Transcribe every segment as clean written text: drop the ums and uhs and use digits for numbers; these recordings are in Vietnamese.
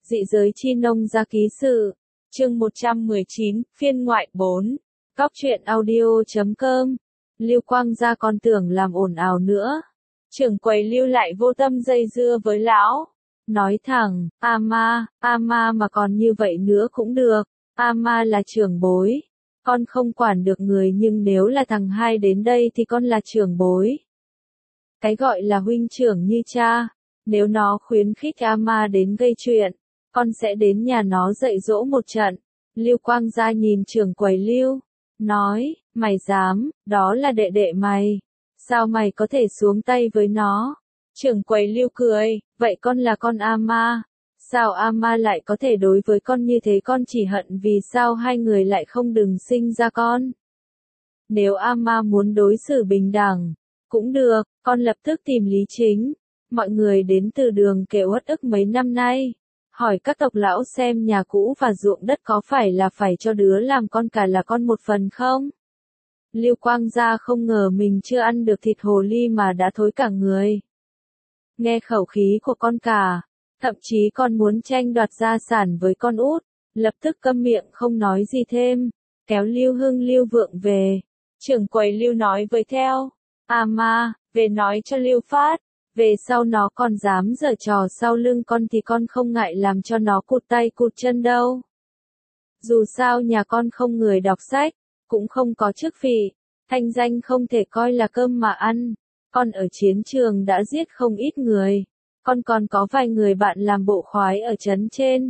Dị giới chi nông gia ký sự. Chương 119, phiên ngoại 4. Góc truyện audio.com. Lưu Quang gia còn tưởng làm ồn ào nữa. Trưởng quầy Lưu lại vô tâm dây dưa với lão. Nói thẳng, ama mà còn như vậy nữa cũng được. Ama là trưởng bối. Con không quản được người nhưng nếu là thằng hai đến đây thì con là trưởng bối. Cái gọi là huynh trưởng như cha. Nếu nó khuyến khích ama đến gây chuyện, con sẽ đến nhà nó dạy dỗ một trận. Lưu Quang gia nhìn trưởng quầy Lưu, nói, mày dám, đó là đệ đệ mày. Sao mày có thể xuống tay với nó? Trưởng quầy Lưu cười, vậy con là con ama. Sao ama lại có thể đối với con như thế? Con chỉ hận vì sao hai người lại không đừng sinh ra con. Nếu ama muốn đối xử bình đẳng, cũng được, con lập tức tìm Lý Chính. Mọi người đến từ đường kể uất ức mấy năm nay. Hỏi các tộc lão xem nhà cũ và ruộng đất có phải là phải cho đứa làm con cả là con một phần không? Lưu Quang gia không ngờ mình chưa ăn được thịt hồ ly mà đã thối cả người. Nghe khẩu khí của con cả, thậm chí còn muốn tranh đoạt gia sản với con út, lập tức câm miệng không nói gì thêm, kéo Lưu Hưng Lưu Vượng về. Trưởng quầy Lưu nói với theo, ama, về nói cho Lưu Phát. Về sau nó còn dám giở trò sau lưng con thì con không ngại làm cho nó cụt tay cụt chân đâu. Dù sao nhà con không người đọc sách, cũng không có chức vị, thanh danh không thể coi là cơm mà ăn. Con ở chiến trường đã giết không ít người, con còn có vài người bạn làm bộ khoái ở trấn trên.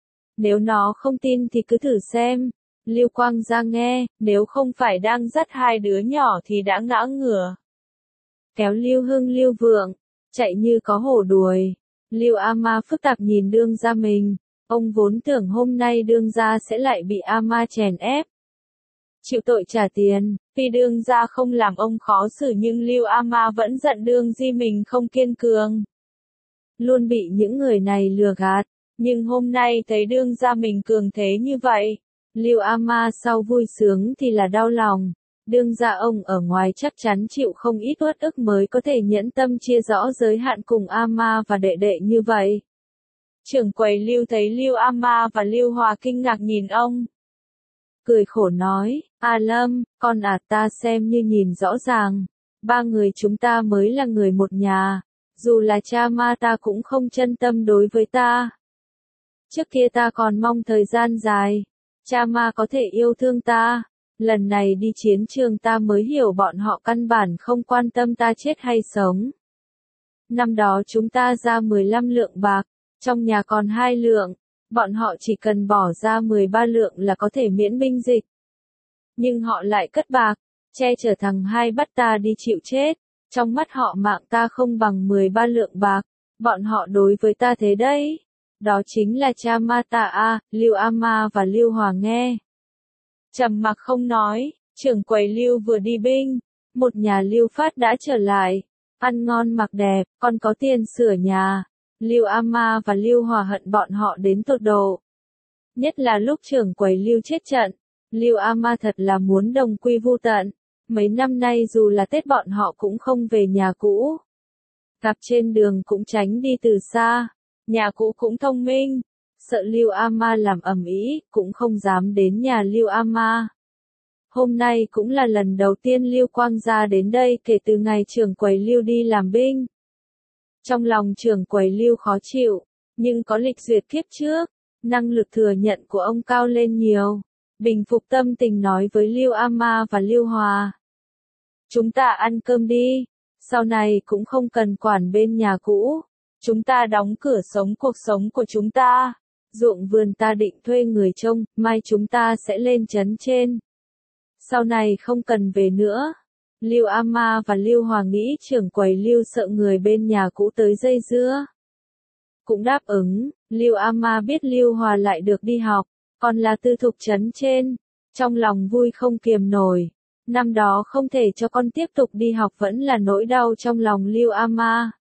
Nếu nó không tin thì cứ thử xem. Lưu Quang gia nghe, nếu không phải đang dắt hai đứa nhỏ thì đã ngã ngửa. Kéo Lưu Hưng Lưu Vượng, chạy như có hổ đuổi. Lưu ama phức tạp nhìn đương gia mình, ông vốn tưởng hôm nay đương gia sẽ lại bị ama chèn ép. Chịu tội trả tiền, tuy đương gia không làm ông khó xử nhưng Lưu ama vẫn giận đương di mình không kiên cường. Luôn bị những người này lừa gạt, nhưng hôm nay thấy đương gia mình cường thế như vậy. Lưu ama sau vui sướng thì là đau lòng. Đương gia ông ở ngoài chắc chắn chịu không ít uất ức mới có thể nhẫn tâm chia rõ giới hạn cùng ama và đệ đệ như vậy. Trưởng quầy Lưu thấy Lưu ama và Lưu Hòa kinh ngạc nhìn ông. Cười khổ nói, Lâm, con ta xem như nhìn rõ ràng. Ba người chúng ta mới là người một nhà. Dù là cha ma ta cũng không chân tâm đối với ta. Trước kia ta còn mong thời gian dài, cha ma có thể yêu thương ta. Lần này đi chiến trường ta mới hiểu bọn họ căn bản không quan tâm ta chết hay sống. Năm đó chúng ta ra 15 lượng bạc, trong nhà còn 2 lượng, bọn họ chỉ cần bỏ ra 13 lượng là có thể miễn binh dịch. Nhưng họ lại cất bạc, che chở thằng hai bắt ta đi chịu chết, trong mắt họ mạng ta không bằng 13 lượng bạc, bọn họ đối với ta thế đấy. Đó chính là cha ma ta Lưu ama và Lưu Hòa nghe. Trầm mặc không nói, trưởng quầy Lưu vừa đi binh, một nhà Lưu Phát đã trở lại, ăn ngon mặc đẹp, còn có tiền sửa nhà. Lưu ama và Lưu Hòa hận bọn họ đến tột độ. Nhất là lúc trưởng quầy Lưu chết trận, Lưu ama thật là muốn đồng quy vu tận. Mấy năm nay dù là Tết bọn họ cũng không về nhà cũ. Gặp trên đường cũng tránh đi từ xa, nhà cũ cũng thông minh. Sợ Lưu ama làm ầm ĩ, cũng không dám đến nhà Lưu ama. Hôm nay cũng là lần đầu tiên Lưu Quang gia đến đây kể từ ngày trưởng quầy Lưu đi làm binh. Trong lòng trưởng quầy Lưu khó chịu, nhưng có lịch duyệt kiếp trước, năng lực thừa nhận của ông cao lên nhiều. Bình phục tâm tình nói với Lưu ama và Lưu Hòa. Chúng ta ăn cơm đi, sau này cũng không cần quản bên nhà cũ. Chúng ta đóng cửa sống cuộc sống của chúng ta. Ruộng vườn ta định thuê người trông, mai chúng ta sẽ lên trấn trên. Sau này không cần về nữa. Lưu ama và Lưu Hòa nghĩ trưởng quầy Lưu sợ người bên nhà cũ tới dây dưa. Cũng đáp ứng, Lưu ama biết Lưu Hòa lại được đi học, còn là tư thục trấn trên. Trong lòng vui không kiềm nổi. Năm đó không thể cho con tiếp tục đi học vẫn là nỗi đau trong lòng Lưu ama.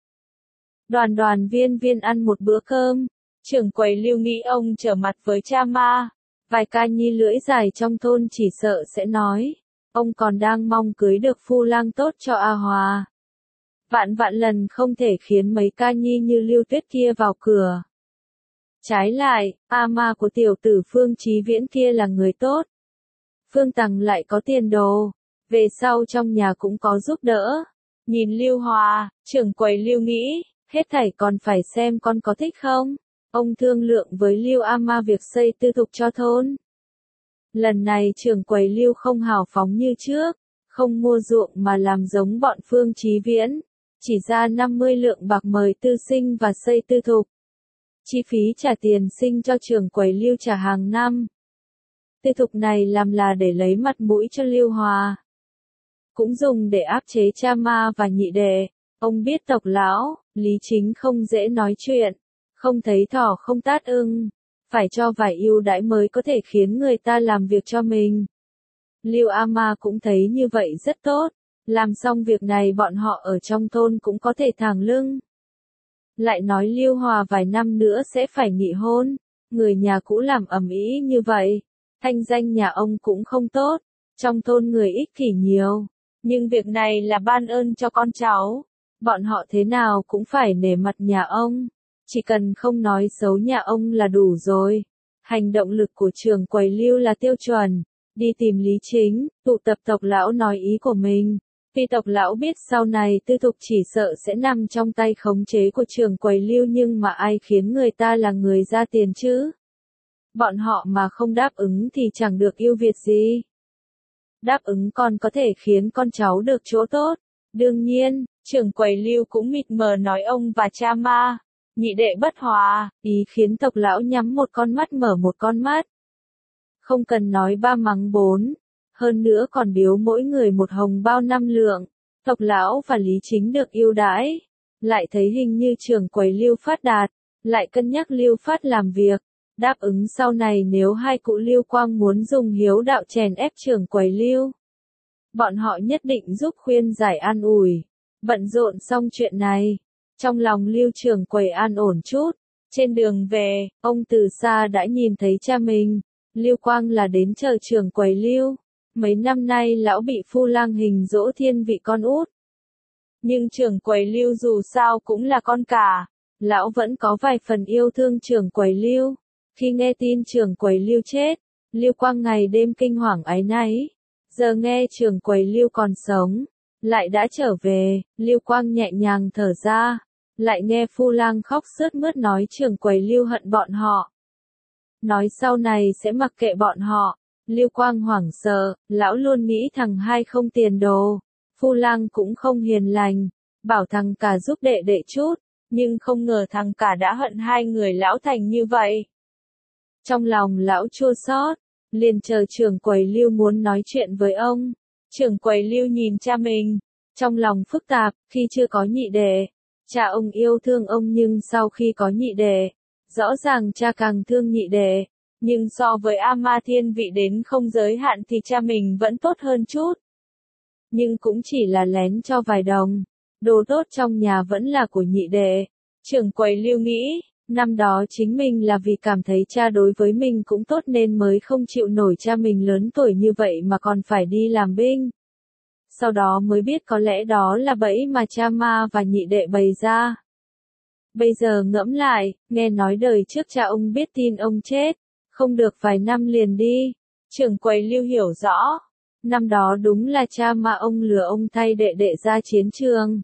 Đoàn viên ăn một bữa cơm. Trưởng quầy Lưu nghĩ ông trở mặt với cha ma. Vài ca nhi lưỡi dài trong thôn chỉ sợ sẽ nói. Ông còn đang mong cưới được phu lang tốt cho A Hòa. Vạn lần không thể khiến mấy ca nhi như Lưu Tuyết kia vào cửa. Trái lại, ama của tiểu tử Phương Chí Viễn kia là người tốt. Phương Tằng lại có tiền đồ, về sau trong nhà cũng có giúp đỡ. Nhìn Lưu Hòa, trưởng quầy Lưu nghĩ, hết thảy còn phải xem con có thích không. Ông thương lượng với Lưu ama việc xây tư thục cho thôn. Lần này trưởng quầy Lưu không hào phóng như trước, không mua ruộng mà làm giống bọn Phương Chí Viễn, chỉ ra 50 lượng bạc mời tư sinh và xây tư thục. Chi phí trả tiền sinh cho trưởng quầy Lưu trả hàng năm. Tư thục này làm là để lấy mặt mũi cho Lưu Hòa, cũng dùng để áp chế cha ma và nhị đệ. Ông biết tộc lão, Lý Chính không dễ nói chuyện, không thấy thỏ không tát ưng, phải cho vài ưu đãi mới có thể khiến người ta làm việc cho mình. Lưu ama cũng thấy như vậy rất tốt, làm xong việc này bọn họ ở trong thôn cũng có thể thẳng lưng. Lại nói Lưu Hòa vài năm nữa sẽ phải nghị hôn, người nhà cũ làm ầm ĩ như vậy, thanh danh nhà ông cũng không tốt, trong thôn người ích kỷ nhiều, nhưng việc này là ban ơn cho con cháu, bọn họ thế nào cũng phải nể mặt nhà ông, chỉ cần không nói xấu nhà ông là đủ rồi. Hành động lực của trưởng quầy Lưu là tiêu chuẩn, đi tìm Lý Chính, tụ tập tộc lão nói ý của mình. Vì tộc lão biết sau này tư thục chỉ sợ sẽ nằm trong tay khống chế của trưởng quầy Lưu, nhưng mà ai khiến người ta là người ra tiền chứ? Bọn họ mà không đáp ứng thì chẳng được ưu việt gì. Đáp ứng còn có thể khiến con cháu được chỗ tốt. Đương nhiên, trưởng quầy Lưu cũng mịt mờ nói ông và cha ma, nhị đệ bất hòa, ý khiến tộc lão nhắm một con mắt mở một con mắt. Không cần nói ba mắng bốn. Hơn nữa còn biếu mỗi người một hồng bao 5 lượng, tộc lão và Lý Chính được ưu đãi. Lại thấy hình như trưởng quầy Lưu phát đạt, lại cân nhắc Lưu phát làm việc, đáp ứng sau này nếu hai cụ Lưu Quang muốn dùng hiếu đạo chèn ép trưởng quầy Lưu. Bọn họ nhất định giúp khuyên giải an ủi. Bận rộn xong chuyện này, trong lòng Lưu trưởng quầy an ổn chút. Trên đường về, ông từ xa đã nhìn thấy cha mình, Lưu Quang là đến chờ trưởng quầy Lưu. Mấy năm nay lão bị Phu Lang hình dỗ thiên vị con út. Nhưng trưởng quầy Lưu dù sao cũng là con cả, lão vẫn có vài phần yêu thương trưởng quầy Lưu. Khi nghe tin trưởng quầy Lưu chết, Lưu Quang ngày đêm kinh hoàng áy náy. Giờ nghe trưởng quầy Lưu còn sống, lại đã trở về, Lưu Quang nhẹ nhàng thở ra. Lại nghe Phu Lang khóc sướt mướt nói trưởng quầy Lưu hận bọn họ, nói sau này sẽ mặc kệ bọn họ. Lưu Quang hoảng sợ, lão luôn nghĩ thằng hai không tiền đồ, Phu Lang cũng không hiền lành, bảo thằng cả giúp đệ đệ chút, nhưng không ngờ thằng cả đã hận hai người lão thành như vậy. Trong lòng lão chua xót, liền chờ trưởng quầy Lưu muốn nói chuyện với ông. Trưởng quầy Lưu nhìn cha mình, trong lòng phức tạp, khi chưa có nhị đệ, cha ông yêu thương ông, nhưng sau khi có nhị đệ, rõ ràng cha càng thương nhị đệ. Nhưng so với ama thiên vị đến không giới hạn thì cha mình vẫn tốt hơn chút. Nhưng cũng chỉ là lén cho vài đồng. Đồ tốt trong nhà vẫn là của nhị đệ. Trưởng quầy Lưu nghĩ, năm đó chính mình là vì cảm thấy cha đối với mình cũng tốt nên mới không chịu nổi cha mình lớn tuổi như vậy mà còn phải đi làm binh. Sau đó mới biết có lẽ đó là bẫy mà cha ma và nhị đệ bày ra. Bây giờ ngẫm lại, nghe nói đời trước cha ông biết tin ông chết. Không được vài năm liền đi. Trưởng quầy Lưu hiểu rõ. Năm đó đúng là cha mà ông lừa ông thay đệ đệ ra chiến trường.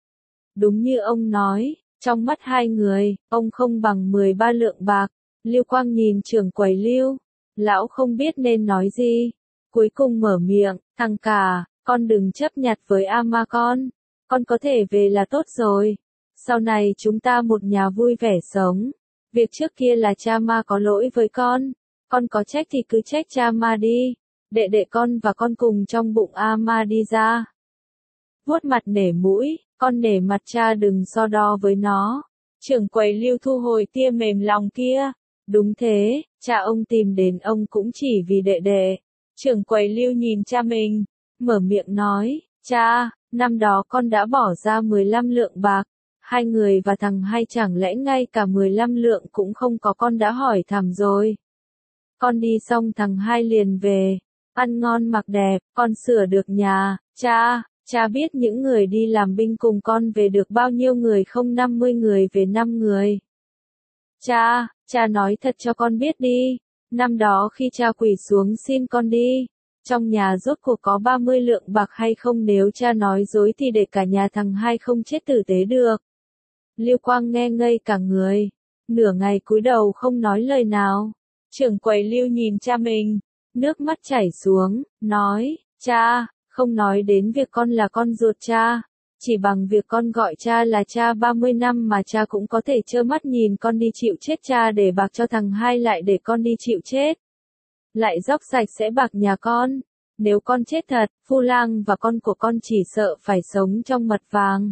Đúng như ông nói, trong mắt hai người, ông không bằng 13 lượng bạc. Lưu Quang nhìn trưởng quầy Lưu. Lão không biết nên nói gì. Cuối cùng mở miệng, thằng cả, con đừng chấp nhặt với ama con có thể về là tốt rồi. Sau này chúng ta một nhà vui vẻ sống. Việc trước kia là cha ma có lỗi với con có trách thì cứ trách cha ma đi, đệ đệ con và con cùng trong bụng ama đi ra. Vuốt mặt nể mũi, con nể mặt cha đừng so đo với nó. Trưởng quầy Lưu thu hồi tia mềm lòng kia. Đúng thế, cha ông tìm đến ông cũng chỉ vì đệ đệ. Trưởng quầy Lưu nhìn cha mình, mở miệng nói, cha, năm đó con đã bỏ ra 15 lượng bạc. Hai người và thằng hai chẳng lẽ ngay cả 15 lượng cũng không có, con đã hỏi thăm rồi. Con đi xong thằng hai liền về, ăn ngon mặc đẹp, con sửa được nhà, cha biết những người đi làm binh cùng con về được bao nhiêu người không? 50 người về 5 người. cha nói thật cho con biết đi. Năm đó khi cha quỳ xuống xin con đi, trong nhà rốt cuộc có 30 lượng bạc hay không, nếu cha nói dối thì để cả nhà thằng hai không chết tử tế được. Lưu Quang nghe ngây cả người, nửa ngày cúi đầu không nói lời nào. Trưởng quầy Lưu nhìn cha mình, nước mắt chảy xuống, nói, cha, không nói đến việc con là con ruột cha, chỉ bằng việc con gọi cha là cha 30 năm mà cha cũng có thể trơ mắt nhìn con đi chịu chết, cha để bạc cho thằng hai lại để con đi chịu chết. Lại dốc sạch sẽ bạc nhà con. Nếu con chết thật, Phu Lang và con của con chỉ sợ phải sống trong mật vàng.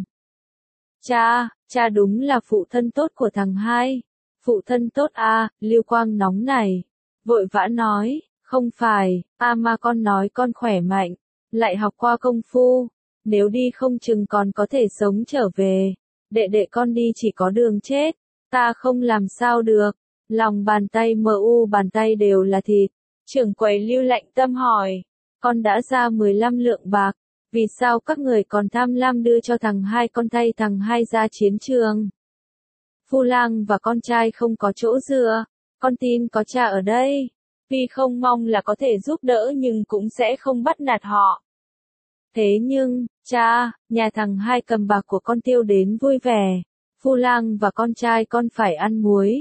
Cha đúng là phụ thân tốt của thằng hai. Phụ thân tốt à, Lưu Quang nóng này. Vội vã nói, không phải, mà con nói con khỏe mạnh, lại học qua công phu. Nếu đi không chừng còn có thể sống trở về. Đệ con đi chỉ có đường chết, ta không làm sao được. Lòng bàn tay bàn tay đều là thịt. Trưởng quầy Lưu lạnh tâm hỏi, con đã ra 15 lượng bạc, vì sao các người còn tham lam đưa cho thằng hai, con thay thằng hai ra chiến trường? Phu Lang và con trai không có chỗ dựa, con tin có cha ở đây. Tuy không mong là có thể giúp đỡ nhưng cũng sẽ không bắt nạt họ. Thế nhưng, cha, nhà thằng hai cầm bạc của con tiêu đến vui vẻ. Phu Lang và con trai con phải ăn muối.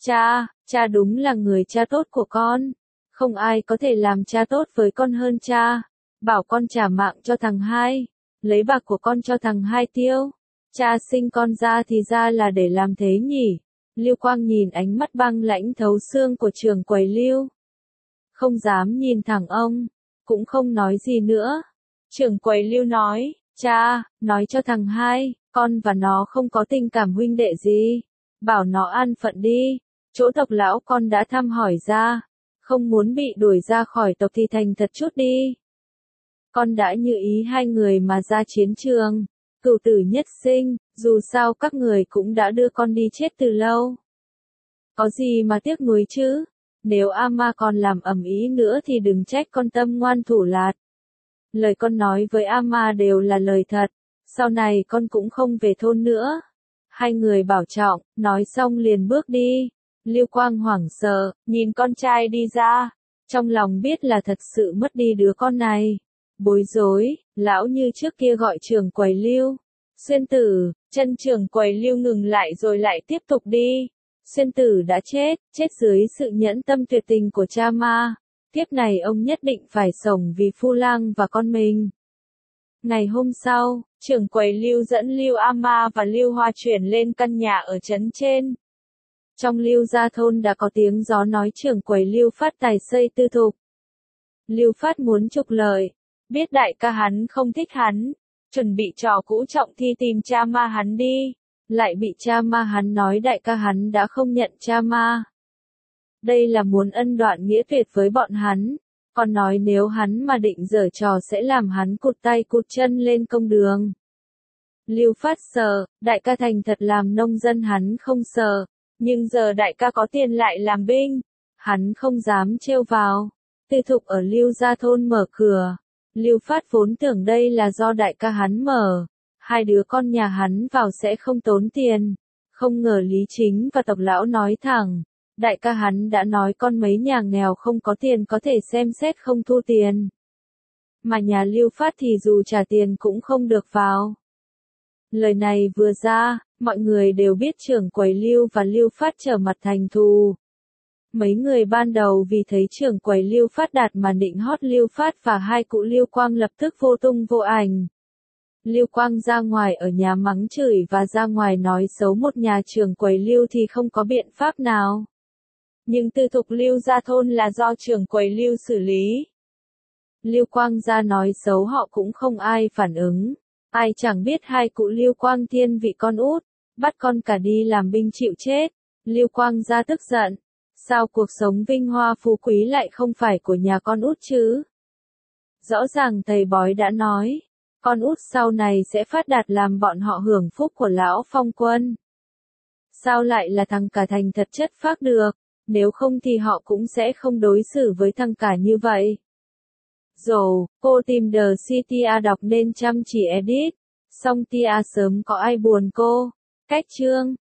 Cha đúng là người cha tốt của con. Không ai có thể làm cha tốt với con hơn cha. Bảo con trả mạng cho thằng hai, lấy bạc của con cho thằng hai tiêu. Cha sinh con ra thì ra là để làm thế nhỉ? Lưu Quang nhìn ánh mắt băng lãnh thấu xương của trưởng quầy Lưu. Không dám nhìn thẳng ông, cũng không nói gì nữa. Trưởng quầy Lưu nói, cha, nói cho thằng hai, con và nó không có tình cảm huynh đệ gì. Bảo nó an phận đi, chỗ tộc lão con đã thăm hỏi ra. Không muốn bị đuổi ra khỏi tộc thì thành thật chút đi. Con đã như ý hai người mà ra chiến trường, cửu tử nhất sinh, dù sao các người cũng đã đưa con đi chết từ lâu. Có gì mà tiếc nuối chứ? Nếu ama còn làm ầm ĩ nữa thì đừng trách con tâm ngoan thủ lạt. Lời con nói với ama đều là lời thật, sau này con cũng không về thôn nữa. Hai người bảo trọng, nói xong liền bước đi. Lưu Quang hoảng sợ, nhìn con trai đi ra, trong lòng biết là thật sự mất đi đứa con này. Bối rối, lão như trước kia gọi trưởng quầy Lưu. Xuyên Tử, chân trưởng quầy Lưu ngừng lại rồi lại tiếp tục đi. Xuyên Tử đã chết dưới sự nhẫn tâm tuyệt tình của cha ma. Kiếp này ông nhất định phải sống vì Phu Lang và con mình. Ngày hôm sau, trưởng quầy Lưu dẫn Lưu Ama và Lưu Hoa chuyển lên căn nhà ở trấn trên. Trong Lưu gia thôn đã có tiếng gió nói trưởng quầy Lưu Phát tài xây tư thục. Lưu Phát muốn trục lợi, biết đại ca hắn không thích hắn, chuẩn bị trò cũ trọng thi tìm cha ma hắn đi, lại bị cha ma hắn nói đại ca hắn đã không nhận cha ma. Đây là muốn ân đoạn nghĩa tuyệt với bọn hắn, còn nói nếu hắn mà định giở trò sẽ làm hắn cụt tay cụt chân lên công đường. Lưu Phát sợ, đại ca thành thật làm nông dân hắn không sợ, nhưng giờ đại ca có tiền lại làm binh, hắn không dám trêu vào. Tư thục ở Lưu gia thôn mở cửa, Lưu Phát vốn tưởng đây là do đại ca hắn mở, hai đứa con nhà hắn vào sẽ không tốn tiền, không ngờ Lý Chính và tộc lão nói thẳng, đại ca hắn đã nói con mấy nhà nghèo không có tiền có thể xem xét không thu tiền. Mà nhà Lưu Phát thì dù trả tiền cũng không được vào. Lời này vừa ra, mọi người đều biết trưởng quầy Lưu và Lưu Phát trở mặt thành thù. Mấy người ban đầu vì thấy trưởng quầy Lưu Phát đạt mà định hót Lưu Phát và hai cụ Lưu Quang lập tức vô tung vô ảnh. Lưu Quang ra ngoài ở nhà mắng chửi và ra ngoài nói xấu một nhà trưởng quầy Lưu thì không có biện pháp nào. Nhưng tư thục Lưu gia thôn là do trưởng quầy Lưu xử lý. Lưu Quang ra nói xấu họ cũng không ai phản ứng. Ai chẳng biết hai cụ Lưu Quang thiên vị con út, bắt con cả đi làm binh chịu chết. Lưu Quang ra tức giận. Sao cuộc sống vinh hoa phú quý lại không phải của nhà con út chứ? Rõ ràng thầy bói đã nói, con út sau này sẽ phát đạt làm bọn họ hưởng phúc của lão phong quân. Sao lại là thằng cả thành thật chất phác được, nếu không thì họ cũng sẽ không đối xử với thằng cả như vậy. Rồi, cô tìm The City đọc nên chăm chỉ edit, xong tia sớm có ai buồn cô. Cách chương